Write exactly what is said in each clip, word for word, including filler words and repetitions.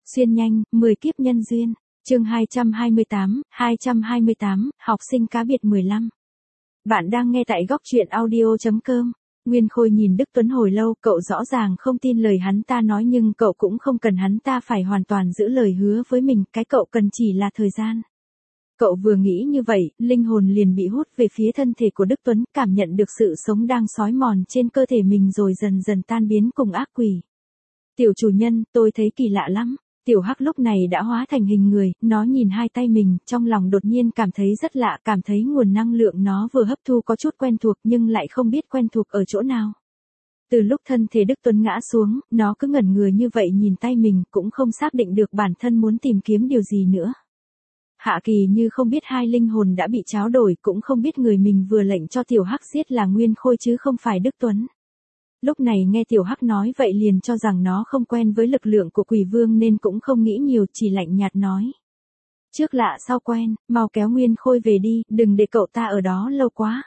Xuyên nhanh, mười kiếp nhân duyên. Chương hai trăm hai mươi tám, hai trăm hai mươi tám, học sinh cá biệt mười lăm. Bạn đang nghe tại góc truyện audio chấm com. Nguyên Khôi nhìn Đức Tuấn hồi lâu, cậu rõ ràng không tin lời hắn ta nói nhưng cậu cũng không cần hắn ta phải hoàn toàn giữ lời hứa với mình, cái cậu cần chỉ là thời gian. Cậu vừa nghĩ như vậy, linh hồn liền bị hút về phía thân thể của Đức Tuấn, cảm nhận được sự sống đang xói mòn trên cơ thể mình rồi dần dần tan biến cùng ác quỷ. Tiểu chủ nhân, tôi thấy kỳ lạ lắm. Tiểu Hắc lúc này đã hóa thành hình người, nó nhìn hai tay mình, trong lòng đột nhiên cảm thấy rất lạ, cảm thấy nguồn năng lượng nó vừa hấp thu có chút quen thuộc nhưng lại không biết quen thuộc ở chỗ nào. Từ lúc thân thể Đức Tuấn ngã xuống, nó cứ ngẩn người như vậy nhìn tay mình, cũng không xác định được bản thân muốn tìm kiếm điều gì nữa. Hạ Kỳ như không biết hai linh hồn đã bị tráo đổi, cũng không biết người mình vừa lệnh cho Tiểu Hắc giết là Nguyên Khôi chứ không phải Đức Tuấn. Lúc này nghe Tiểu Hắc nói vậy liền cho rằng nó không quen với lực lượng của quỷ vương nên cũng không nghĩ nhiều, chỉ lạnh nhạt nói. Trước lạ sau quen, mau kéo Nguyên Khôi về đi, đừng để cậu ta ở đó lâu quá.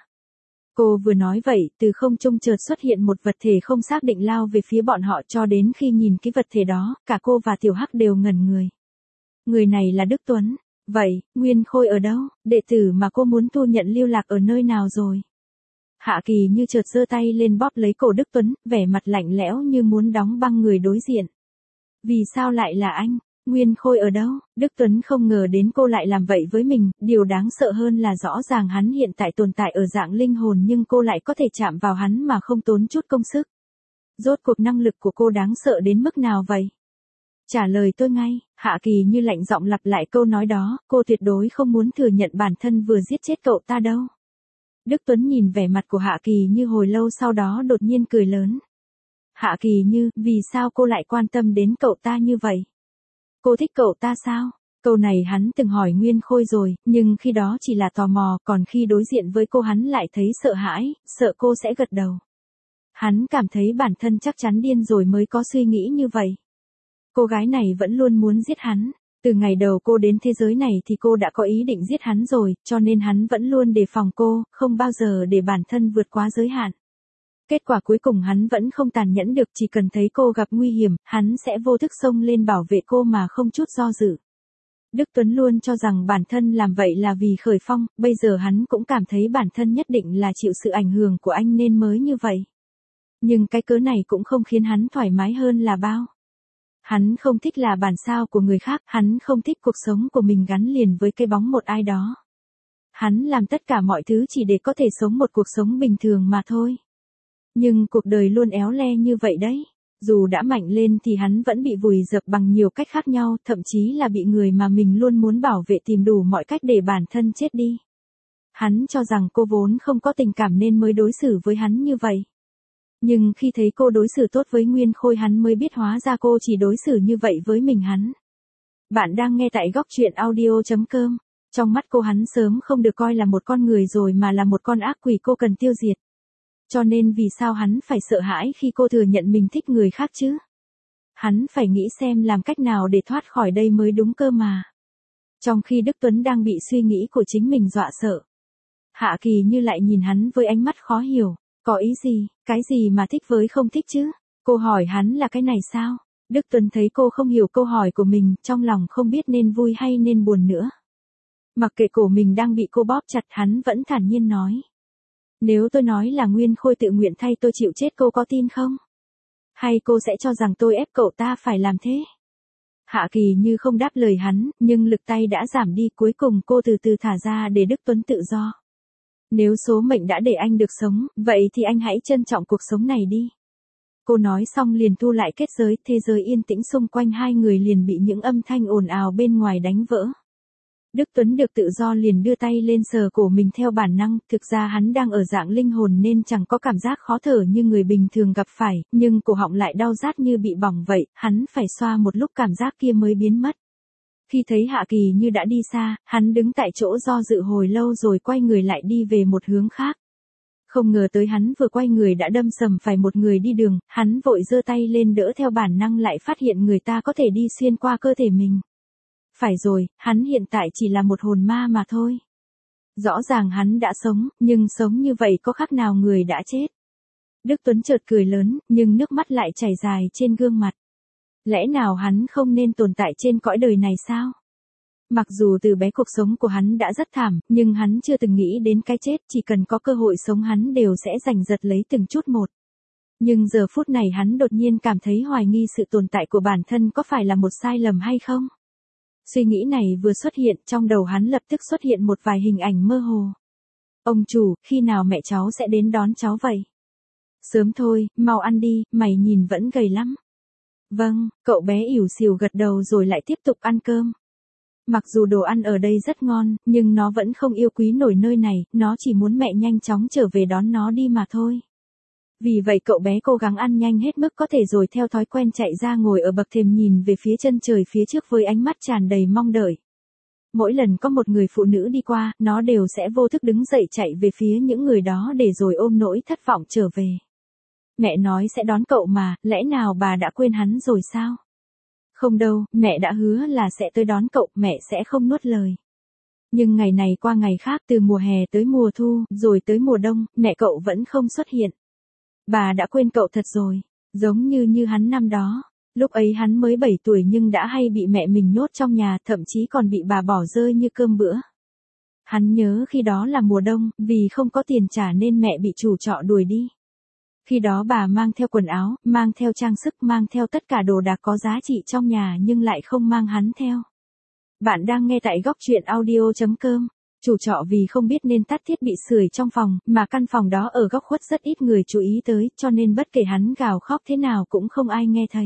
Cô vừa nói vậy, từ không trung chợt xuất hiện một vật thể không xác định lao về phía bọn họ, cho đến khi nhìn cái vật thể đó, cả cô và Tiểu Hắc đều ngẩn người. Người này là Đức Tuấn. Vậy, Nguyên Khôi ở đâu? Đệ tử mà cô muốn thu nhận lưu lạc ở nơi nào rồi? Hạ Kỳ như chợt giơ tay lên bóp lấy cổ Đức Tuấn, vẻ mặt lạnh lẽo như muốn đóng băng người đối diện. Vì sao lại là anh? Nguyên Khôi ở đâu? Đức Tuấn không ngờ đến cô lại làm vậy với mình, điều đáng sợ hơn là rõ ràng hắn hiện tại tồn tại ở dạng linh hồn nhưng cô lại có thể chạm vào hắn mà không tốn chút công sức. Rốt cuộc năng lực của cô đáng sợ đến mức nào vậy? Trả lời tôi ngay. Hạ Kỳ như lạnh giọng lặp lại câu nói đó, cô tuyệt đối không muốn thừa nhận bản thân vừa giết chết cậu ta đâu. Đức Tuấn nhìn vẻ mặt của Hạ Kỳ như hồi lâu sau đó đột nhiên cười lớn. Hạ Kỳ như, vì sao cô lại quan tâm đến cậu ta như vậy? Cô thích cậu ta sao? Câu này hắn từng hỏi Nguyên Khôi rồi, nhưng khi đó chỉ là tò mò, còn khi đối diện với cô hắn lại thấy sợ hãi, sợ cô sẽ gật đầu. Hắn cảm thấy bản thân chắc chắn điên rồi mới có suy nghĩ như vậy. Cô gái này vẫn luôn muốn giết hắn. Từ ngày đầu cô đến thế giới này thì cô đã có ý định giết hắn rồi, cho nên hắn vẫn luôn đề phòng cô, không bao giờ để bản thân vượt quá giới hạn. Kết quả cuối cùng hắn vẫn không tàn nhẫn được, chỉ cần thấy cô gặp nguy hiểm, hắn sẽ vô thức xông lên bảo vệ cô mà không chút do dự. Đức Tuấn luôn cho rằng bản thân làm vậy là vì khởi phong, bây giờ hắn cũng cảm thấy bản thân nhất định là chịu sự ảnh hưởng của anh nên mới như vậy. Nhưng cái cớ này cũng không khiến hắn thoải mái hơn là bao. Hắn không thích là bản sao của người khác, hắn không thích cuộc sống của mình gắn liền với cái bóng một ai đó. Hắn làm tất cả mọi thứ chỉ để có thể sống một cuộc sống bình thường mà thôi. Nhưng cuộc đời luôn éo le như vậy đấy. Dù đã mạnh lên thì hắn vẫn bị vùi dập bằng nhiều cách khác nhau, thậm chí là bị người mà mình luôn muốn bảo vệ tìm đủ mọi cách để bản thân chết đi. Hắn cho rằng cô vốn không có tình cảm nên mới đối xử với hắn như vậy. Nhưng khi thấy cô đối xử tốt với Nguyên Khôi hắn mới biết hóa ra cô chỉ đối xử như vậy với mình hắn. Bạn đang nghe tại góc truyện audio chấm com. Trong mắt cô hắn sớm không được coi là một con người rồi mà là một con ác quỷ cô cần tiêu diệt. Cho nên vì sao hắn phải sợ hãi khi cô thừa nhận mình thích người khác chứ? Hắn phải nghĩ xem làm cách nào để thoát khỏi đây mới đúng cơ mà. Trong khi Đức Tuấn đang bị suy nghĩ của chính mình dọa sợ. Hạ Kỳ như lại nhìn hắn với ánh mắt khó hiểu. Có ý gì, cái gì mà thích với không thích chứ? Cô hỏi hắn là cái này sao? Đức Tuấn thấy cô không hiểu câu hỏi của mình, trong lòng không biết nên vui hay nên buồn nữa. Mặc kệ cổ mình đang bị cô bóp chặt hắn vẫn thản nhiên nói. Nếu tôi nói là Nguyên Khôi tự nguyện thay tôi chịu chết cô có tin không? Hay cô sẽ cho rằng tôi ép cậu ta phải làm thế? Hạ Kỳ như không đáp lời hắn, nhưng lực tay đã giảm đi, cuối cùng cô từ từ thả ra để Đức Tuấn tự do. Nếu số mệnh đã để anh được sống, vậy thì anh hãy trân trọng cuộc sống này đi. Cô nói xong liền thu lại kết giới, thế giới yên tĩnh xung quanh hai người liền bị những âm thanh ồn ào bên ngoài đánh vỡ. Đức Tuấn được tự do liền đưa tay lên sờ cổ mình theo bản năng, thực ra hắn đang ở dạng linh hồn nên chẳng có cảm giác khó thở như người bình thường gặp phải, nhưng cổ họng lại đau rát như bị bỏng vậy, hắn phải xoa một lúc cảm giác kia mới biến mất. Khi thấy Hạ Kỳ như đã đi xa, hắn đứng tại chỗ do dự hồi lâu rồi quay người lại đi về một hướng khác. Không ngờ tới hắn vừa quay người đã đâm sầm phải một người đi đường, hắn vội giơ tay lên đỡ theo bản năng lại phát hiện người ta có thể đi xuyên qua cơ thể mình. Phải rồi, hắn hiện tại chỉ là một hồn ma mà thôi. Rõ ràng hắn đã sống, nhưng sống như vậy có khác nào người đã chết. Đức Tuấn chợt cười lớn, nhưng nước mắt lại chảy dài trên gương mặt. Lẽ nào hắn không nên tồn tại trên cõi đời này sao? Mặc dù từ bé cuộc sống của hắn đã rất thảm, nhưng hắn chưa từng nghĩ đến cái chết, chỉ cần có cơ hội sống hắn đều sẽ giành giật lấy từng chút một. Nhưng giờ phút này hắn đột nhiên cảm thấy hoài nghi sự tồn tại của bản thân có phải là một sai lầm hay không? Suy nghĩ này vừa xuất hiện, trong đầu hắn lập tức xuất hiện một vài hình ảnh mơ hồ. Ông chủ, khi nào mẹ cháu sẽ đến đón cháu vậy? Sớm thôi, mau ăn đi, mày nhìn vẫn gầy lắm. Vâng, cậu bé ỉu xìu gật đầu rồi lại tiếp tục ăn cơm. Mặc dù đồ ăn ở đây rất ngon, nhưng nó vẫn không yêu quý nổi nơi này, nó chỉ muốn mẹ nhanh chóng trở về đón nó đi mà thôi. Vì vậy cậu bé cố gắng ăn nhanh hết mức có thể rồi theo thói quen chạy ra ngồi ở bậc thềm nhìn về phía chân trời phía trước với ánh mắt tràn đầy mong đợi. Mỗi lần có một người phụ nữ đi qua, nó đều sẽ vô thức đứng dậy chạy về phía những người đó để rồi ôm nỗi thất vọng trở về. Mẹ nói sẽ đón cậu mà, lẽ nào bà đã quên hắn rồi sao? Không đâu, mẹ đã hứa là sẽ tới đón cậu, mẹ sẽ không nuốt lời. Nhưng ngày này qua ngày khác, từ mùa hè tới mùa thu, rồi tới mùa đông, mẹ cậu vẫn không xuất hiện. Bà đã quên cậu thật rồi, giống như như hắn năm đó. Lúc ấy hắn mới bảy tuổi nhưng đã hay bị mẹ mình nhốt trong nhà, thậm chí còn bị bà bỏ rơi như cơm bữa. Hắn nhớ khi đó là mùa đông, vì không có tiền trả nên mẹ bị chủ trọ đuổi đi. Khi đó bà mang theo quần áo, mang theo trang sức, mang theo tất cả đồ đạc có giá trị trong nhà nhưng lại không mang hắn theo. Bạn đang nghe tại góc truyện audio chấm com. Chủ trọ vì không biết nên tắt thiết bị sưởi trong phòng, mà căn phòng đó ở góc khuất rất ít người chú ý tới, cho nên bất kể hắn gào khóc thế nào cũng không ai nghe thấy.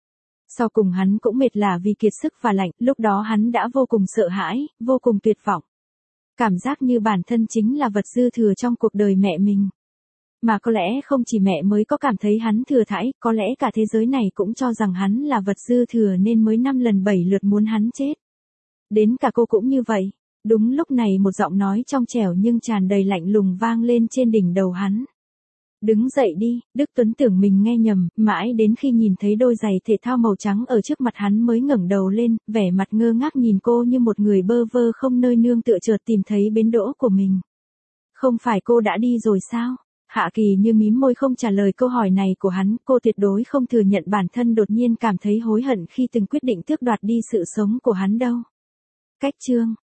Sau cùng hắn cũng mệt lả vì kiệt sức và lạnh, lúc đó hắn đã vô cùng sợ hãi, vô cùng tuyệt vọng. Cảm giác như bản thân chính là vật dư thừa trong cuộc đời mẹ mình. Mà có lẽ không chỉ mẹ mới có cảm thấy hắn thừa thãi, có lẽ cả thế giới này cũng cho rằng hắn là vật dư thừa nên mới năm lần bảy lượt muốn hắn chết. Đến cả cô cũng như vậy. Đúng lúc này một giọng nói trong trẻo nhưng tràn đầy lạnh lùng vang lên trên đỉnh đầu hắn. Đứng dậy đi, Đức Tuấn tưởng mình nghe nhầm, mãi đến khi nhìn thấy đôi giày thể thao màu trắng ở trước mặt hắn mới ngẩng đầu lên, vẻ mặt ngơ ngác nhìn cô như một người bơ vơ không nơi nương tựa chợt tìm thấy bến đỗ của mình. Không phải cô đã đi rồi sao? Hạ Kỳ như mím môi không trả lời câu hỏi này của hắn, cô tuyệt đối không thừa nhận bản thân đột nhiên cảm thấy hối hận khi từng quyết định tước đoạt đi sự sống của hắn đâu. Cách chương